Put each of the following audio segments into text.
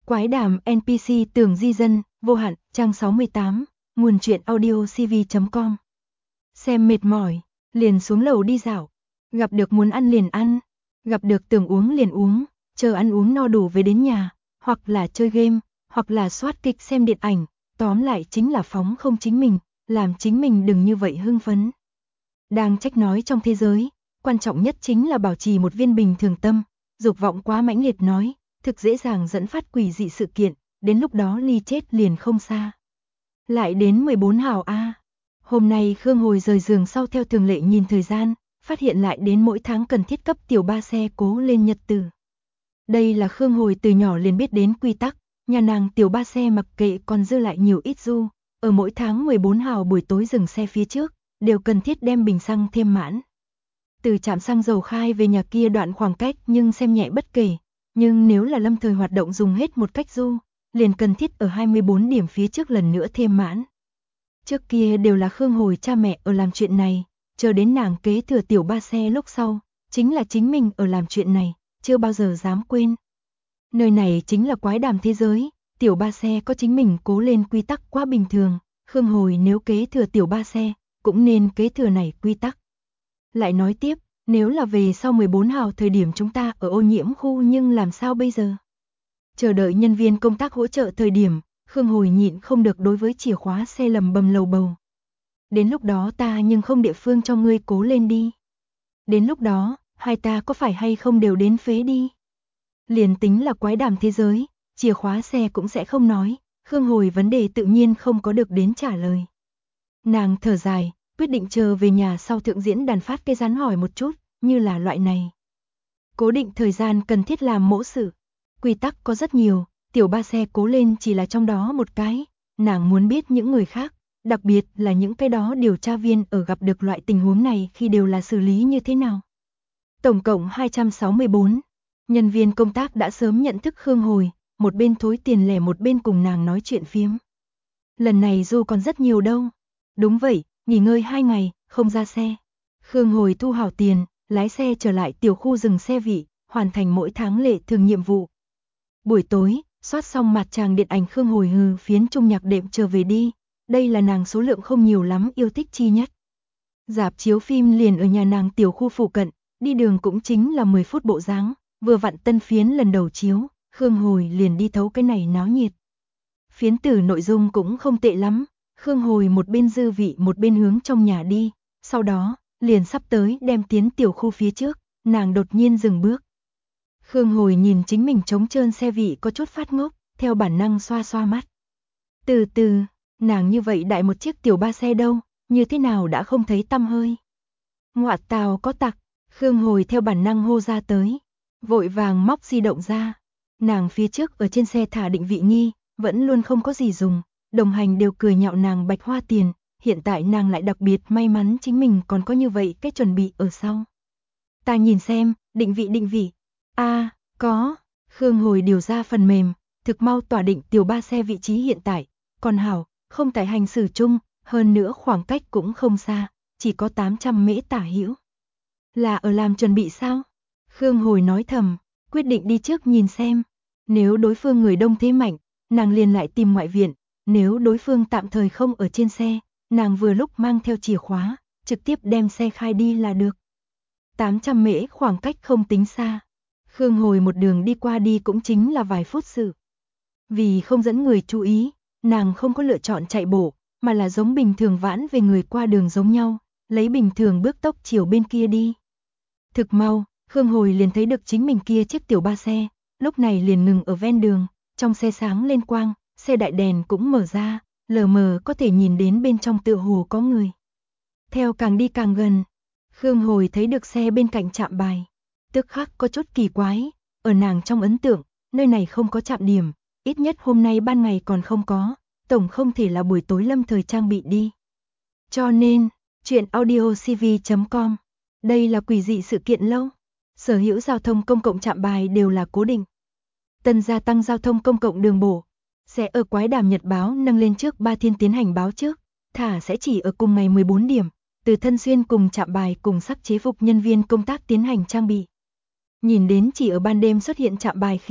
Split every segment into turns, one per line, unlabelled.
Quái đàm NPC Tường Di Dân, vô hạn, trang 68, nguồn truyện audio cv.com. Xem mệt mỏi, liền xuống lầu đi dạo. Gặp được muốn ăn liền ăn, gặp được tưởng uống liền uống, chờ ăn uống no đủ về đến nhà, hoặc là chơi game, hoặc là soát kịch xem điện ảnh, tóm lại chính là phóng không chính mình, làm chính mình đừng như vậy hưng phấn. Đang trách nói trong thế giới, quan trọng nhất chính là bảo trì một viên bình thường tâm, dục vọng quá mãnh liệt nói, thực dễ dàng dẫn phát quỷ dị sự kiện, đến lúc đó ly chết liền không xa. Lại đến 14 hào A. Hôm nay Khương Hồi rời giường sau theo thường lệ nhìn thời gian, phát hiện lại đến mỗi tháng cần thiết cấp tiểu ba xe cố lên nhật tử. Đây là Khương Hồi từ nhỏ liền biết đến quy tắc, nhà nàng tiểu ba xe mặc kệ còn dư lại nhiều ít du, ở mỗi tháng 14 hào buổi tối dừng xe phía trước, đều cần thiết đem bình xăng thêm mãn. Từ trạm xăng dầu Khai về nhà kia đoạn khoảng cách nhưng xem nhẹ bất kể, nhưng nếu là lâm thời hoạt động dùng hết một cách du, liền cần thiết ở 24 điểm phía trước lần nữa thêm mãn. Trước kia đều là Khương Hồi cha mẹ ở làm chuyện này, chờ đến nàng kế thừa tiểu ba xe lúc sau, chính là chính mình ở làm chuyện này, chưa bao giờ dám quên. Nơi này chính là quái đàm thế giới, tiểu ba xe có chính mình cố lên quy tắc quá bình thường, Khương Hồi nếu kế thừa tiểu ba xe, cũng nên kế thừa này quy tắc. Lại nói tiếp, nếu là về sau 14 hào thời điểm chúng ta ở ô nhiễm khu nhưng làm sao bây giờ? Chờ đợi nhân viên công tác hỗ trợ thời điểm, Khương Hồi nhịn không được đối với chìa khóa xe lầm bầm lầu bầu. Đến lúc đó ta nhưng không địa phương cho ngươi cố lên đi. Đến lúc đó, hai ta có phải hay không đều đến phế đi. Liền tính là quái đàm thế giới, chìa khóa xe cũng sẽ không nói, Khương Hồi vấn đề tự nhiên không có được đến trả lời. Nàng thở dài, quyết định chờ về nhà sau thượng diễn đàn phát cái rắn hỏi một chút, như là loại này. Cố định thời gian cần thiết làm mẫu sự. Quy tắc có rất nhiều, tiểu ba xe cố lên chỉ là trong đó một cái, nàng muốn biết những người khác, đặc biệt là những cái đó điều tra viên ở gặp được loại tình huống này khi đều là xử lý như thế nào. Tổng cộng 264, nhân viên công tác đã sớm nhận thức Khương Hồi, một bên thối tiền lẻ một bên cùng nàng nói chuyện phiếm. Lần này dù còn rất nhiều đâu. Đúng vậy, nghỉ ngơi 2 ngày, không ra xe. Khương Hồi thu hảo tiền, lái xe trở lại tiểu khu dừng xe vị, hoàn thành mỗi tháng lệ thường nhiệm vụ. Buổi tối, soát xong mặt tràng điện ảnh Khương Hồi hừ phiến trung nhạc đệm trở về đi, đây là nàng số lượng không nhiều lắm yêu thích chi nhất. Rạp chiếu phim liền ở nhà nàng tiểu khu phụ cận, đi đường cũng chính là 10 phút bộ dáng, vừa vặn tân phiến lần đầu chiếu, Khương Hồi liền đi thấu cái này náo nhiệt. Phiến tử nội dung cũng không tệ lắm, Khương Hồi một bên dư vị một bên hướng trong nhà đi, sau đó, liền sắp tới đem tiến tiểu khu phía trước, nàng đột nhiên dừng bước. Khương Hồi nhìn chính mình trống trơn xe vị có chút phát ngốc, theo bản năng xoa xoa mắt. Từ từ, nàng như vậy đại một chiếc tiểu ba xe đâu, như thế nào đã không thấy tăm hơi. Ngoạ tào có tặc, Khương Hồi theo bản năng hô ra tới, vội vàng móc di động ra. Nàng phía trước ở trên xe thả định vị nghi, vẫn luôn không có gì dùng, đồng hành đều cười nhạo nàng bạch hoa tiền, hiện tại nàng lại đặc biệt may mắn chính mình còn có như vậy cái chuẩn bị ở sau. Ta nhìn xem, định vị. Có, Khương Hồi điều ra phần mềm, thực mau tỏa định tiểu ba xe vị trí hiện tại, còn hảo, không tại hành xử chung, hơn nữa khoảng cách cũng không xa, chỉ có 800 mễ tả hữu. Là ở làm chuẩn bị sao? Khương Hồi nói thầm, quyết định đi trước nhìn xem, nếu đối phương người đông thế mạnh, nàng liền lại tìm ngoại viện, nếu đối phương tạm thời không ở trên xe, nàng vừa lúc mang theo chìa khóa, trực tiếp đem xe khai đi là được. 800 mễ khoảng cách không tính xa. Khương Hồi một đường đi qua đi cũng chính là vài phút sự. Vì không dẫn người chú ý, nàng không có lựa chọn chạy bộ, mà là giống bình thường vãn về người qua đường giống nhau, lấy bình thường bước tốc chiều bên kia đi. Thực mau, Khương Hồi liền thấy được chính mình kia chiếc tiểu ba xe, lúc này liền ngừng ở ven đường, trong xe sáng lên quang, xe đại đèn cũng mở ra, lờ mờ có thể nhìn đến bên trong tựa hồ có người. Theo càng đi càng gần, Khương Hồi thấy được xe bên cạnh trạm bài. Tức khắc có chút kỳ quái, ở nàng trong ấn tượng, nơi này không có trạm điểm, ít nhất hôm nay ban ngày còn không có, tổng không thể là buổi tối lâm thời trang bị đi. Cho nên, chuyện audio cv.com, đây là quỷ dị sự kiện lâu, sở hữu giao thông công cộng trạm bài đều là cố định. Tân gia tăng giao thông công cộng đường bộ, sẽ ở quái đàm nhật báo nâng lên trước 3 thiên tiến hành báo trước, thả sẽ chỉ ở cùng ngày 14 điểm, từ thân xuyên cùng trạm bài cùng sắc chế phục nhân viên công tác tiến hành trang bị. Nhìn đến chỉ ở ban đêm xuất hiện trạm bài khi,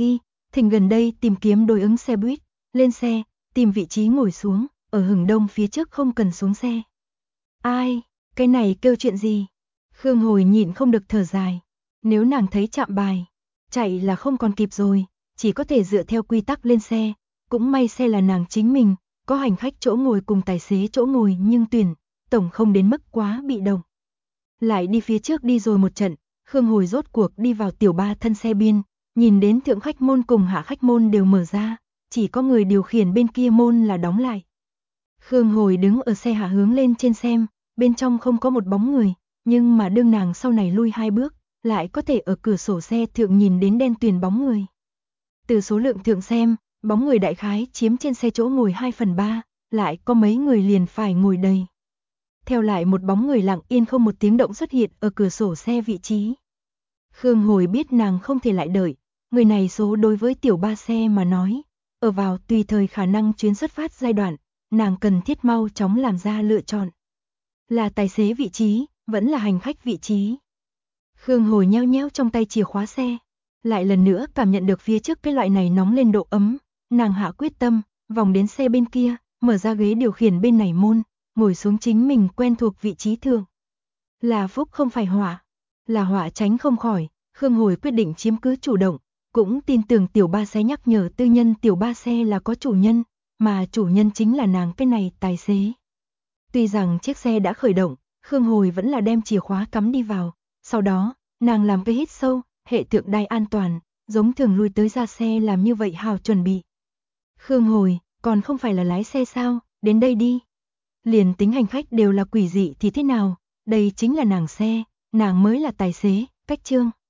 Thỉnh gần đây tìm kiếm đối ứng xe buýt, lên xe, tìm vị trí ngồi xuống, ở Hừng Đông phía trước không cần xuống xe. Ai, cái này kêu chuyện gì? Khương Hồi nhịn không được thở dài. Nếu nàng thấy chạm bài, chạy là không còn kịp rồi, chỉ có thể dựa theo quy tắc lên xe. Cũng may xe là nàng chính mình, có hành khách chỗ ngồi cùng tài xế chỗ ngồi nhưng tuyển, tổng không đến mức quá bị động. Lại đi phía trước đi rồi một trận, Khương Hồi rốt cuộc đi vào tiểu ba thân xe biên, nhìn đến thượng khách môn cùng hạ khách môn đều mở ra, chỉ có người điều khiển bên kia môn là đóng lại. Khương Hồi đứng ở xe hạ hướng lên trên xem, bên trong không có một bóng người, nhưng mà đương nàng sau này lui 2 bước, lại có thể ở cửa sổ xe thượng nhìn đến đen tuyền bóng người. Từ số lượng thượng xem, bóng người đại khái chiếm trên xe chỗ ngồi 2/3, lại có mấy người liền phải ngồi đầy. Theo lại một bóng người lặng yên không một tiếng động xuất hiện ở cửa sổ xe vị trí. Khương Hồi biết nàng không thể lại đợi, người này số đối với tiểu ba xe mà nói, ở vào tùy thời khả năng chuyến xuất phát giai đoạn, nàng cần thiết mau chóng làm ra lựa chọn. Là tài xế vị trí, vẫn là hành khách vị trí. Khương Hồi nheo nheo trong tay chìa khóa xe, lại lần nữa cảm nhận được phía trước cái loại này nóng lên độ ấm, nàng hạ quyết tâm, vòng đến xe bên kia, mở ra ghế điều khiển bên này môn, ngồi xuống chính mình quen thuộc vị trí thượng. Là phúc không phải họa, là họa tránh không khỏi, Khương Hồi quyết định chiếm cứ chủ động, cũng tin tưởng tiểu ba xe nhắc nhở tư nhân tiểu ba xe là có chủ nhân, mà chủ nhân chính là nàng cái này tài xế. Tuy rằng chiếc xe đã khởi động, Khương Hồi vẫn là đem chìa khóa cắm đi vào, sau đó, nàng làm cái hít sâu, hệ thượng đai an toàn, giống thường lui tới ra xe làm như vậy hào chuẩn bị. Khương Hồi, còn không phải là lái xe sao, đến đây đi. Liền tính hành khách đều là quỷ dị thì thế nào, đây chính là nàng xe, nàng mới là tài xế, cách chương.